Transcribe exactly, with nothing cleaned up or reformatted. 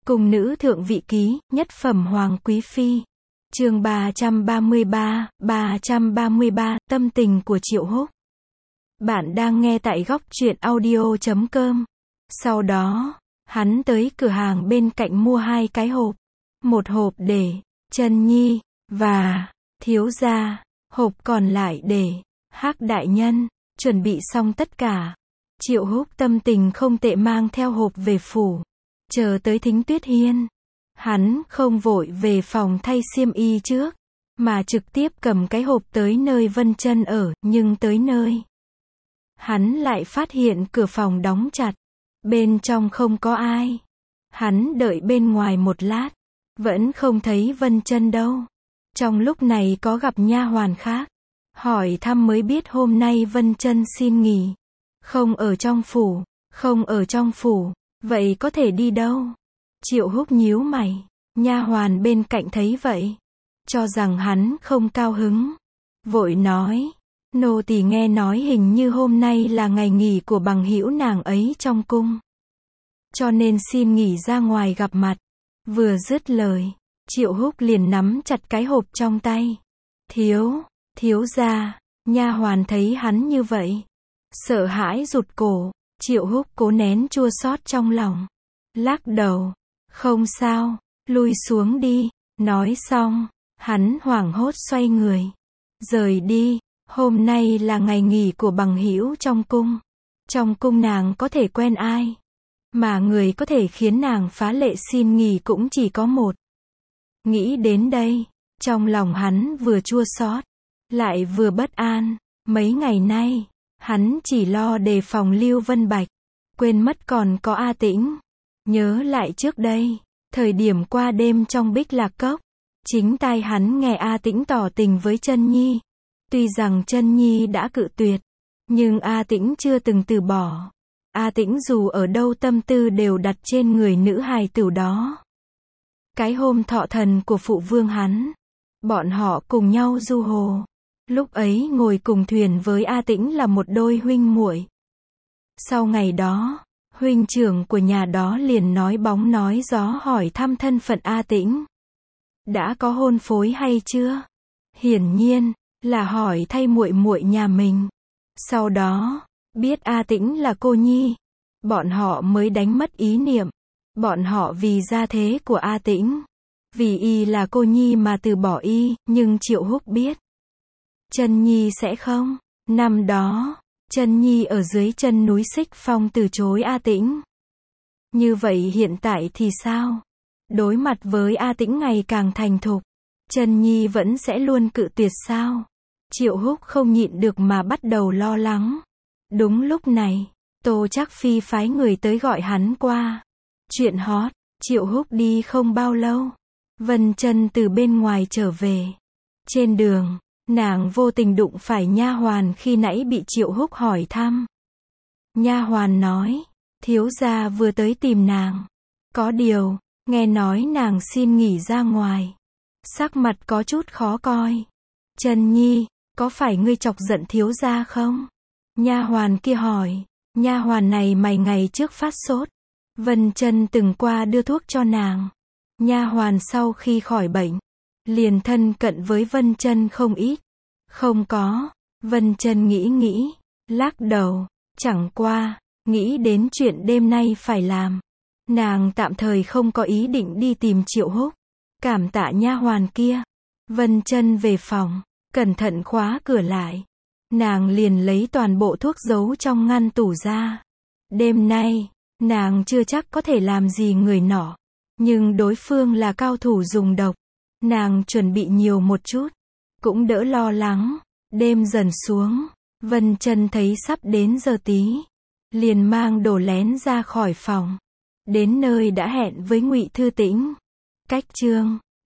Cung nữ thượng vị ký, nhất phẩm hoàng quý phi. Chương ba trăm ba mươi ba, ba trăm ba mươi ba, tâm tình của Triệu Húc. Bạn đang nghe tại góc truyện audio chấm com. Sau đó, hắn tới cửa hàng bên cạnh mua hai cái hộp. Một hộp để Chân Nhi và thiếu gia, hộp còn lại để Hắc đại nhân. Chuẩn bị xong tất cả, Triệu Húc tâm tình không tệ mang theo hộp về phủ. Chờ tới Thính Tuyết Hiên, hắn không vội về phòng thay xiêm y trước, mà trực tiếp cầm cái hộp tới nơi Vân Chân ở, nhưng tới nơi, hắn lại phát hiện cửa phòng đóng chặt, bên trong không có ai. Hắn đợi bên ngoài một lát, vẫn không thấy Vân Chân đâu. Trong lúc này có gặp nha hoàn khác, hỏi thăm mới biết hôm nay Vân Chân xin nghỉ, không ở trong phủ, không ở trong phủ, vậy có thể đi đâu? Triệu Húc nhíu mày, nha hoàn bên cạnh thấy vậy, cho rằng hắn không cao hứng, vội nói, nô tỳ nghe nói hình như hôm nay là ngày nghỉ của bằng hữu nàng ấy trong cung, cho nên xin nghỉ ra ngoài gặp mặt. Vừa dứt lời, Triệu Húc liền nắm chặt cái hộp trong tay. Thiếu, thiếu gia. Nha hoàn thấy hắn như vậy, sợ hãi rụt cổ. Triệu Húc cố nén chua xót trong lòng, lắc đầu, không sao, lui xuống đi. Nói xong, hắn hoảng hốt xoay người, rời đi. Hôm nay là ngày nghỉ của bằng hữu trong cung. Trong cung nàng có thể quen ai, mà người có thể khiến nàng phá lệ xin nghỉ cũng chỉ có một. Nghĩ đến đây, trong lòng hắn vừa chua xót, lại vừa bất an. Mấy ngày nay, hắn chỉ lo đề phòng Lưu Vân Bạch, quên mất còn có A Tĩnh. Nhớ lại trước đây, thời điểm qua đêm trong Bích Lạc Cốc, chính tai hắn nghe A Tĩnh tỏ tình với Chân Nhi. Tuy rằng Chân Nhi đã cự tuyệt, nhưng A Tĩnh chưa từng từ bỏ. A Tĩnh dù ở đâu tâm tư đều đặt trên người nữ hài tử đó. Cái hôm thọ thần của phụ vương hắn, bọn họ cùng nhau du hồ. Lúc ấy ngồi cùng thuyền với A Tĩnh là một đôi huynh muội. Sau ngày đó, huynh trưởng của nhà đó liền nói bóng nói gió hỏi thăm thân phận A Tĩnh. Đã có hôn phối hay chưa? Hiển nhiên là hỏi thay muội muội nhà mình. Sau đó, biết A Tĩnh là cô nhi, bọn họ mới đánh mất ý niệm. Bọn họ vì gia thế của A Tĩnh, vì y là cô nhi mà từ bỏ y, nhưng Triệu Húc biết Chân Nhi sẽ không. Năm đó, Chân Nhi ở dưới chân núi Xích Phong từ chối A Tĩnh. Như vậy hiện tại thì sao? Đối mặt với A Tĩnh ngày càng thành thục, Chân Nhi vẫn sẽ luôn cự tuyệt sao? Triệu Húc không nhịn được mà bắt đầu lo lắng. Đúng lúc này, Tô Trác Phi phái người tới gọi hắn qua. Chuyện hot. Triệu Húc đi không bao lâu, Vân Chân từ bên ngoài trở về. Trên đường, nàng vô tình đụng phải nha hoàn khi nãy bị Triệu Húc hỏi thăm. Nha hoàn nói, thiếu gia vừa tới tìm nàng. Có điều, nghe nói nàng xin nghỉ ra ngoài. Sắc mặt có chút khó coi. Chân Nhi, có phải ngươi chọc giận thiếu gia không? Nha hoàn kia hỏi. Nha hoàn này mày ngày trước phát sốt, Vân Chân từng qua đưa thuốc cho nàng. Nha hoàn sau khi khỏi bệnh, liền thân cận với Vân Chân không ít. Không có. Vân Chân nghĩ nghĩ, lắc đầu, chẳng qua, nghĩ đến chuyện đêm nay phải làm. Nàng tạm thời không có ý định đi tìm Triệu Húc. Cảm tạ nha hoàn kia. Vân Chân về phòng, cẩn thận khóa cửa lại. Nàng liền lấy toàn bộ thuốc giấu trong ngăn tủ ra. Đêm nay, nàng chưa chắc có thể làm gì người nọ, nhưng đối phương là cao thủ dùng độc. Nàng chuẩn bị nhiều một chút, cũng đỡ lo lắng. Đêm dần xuống, Vân Chân thấy sắp đến giờ tí, liền mang đồ lén ra khỏi phòng. Đến nơi đã hẹn với Ngụy Thư Tĩnh. Cách chương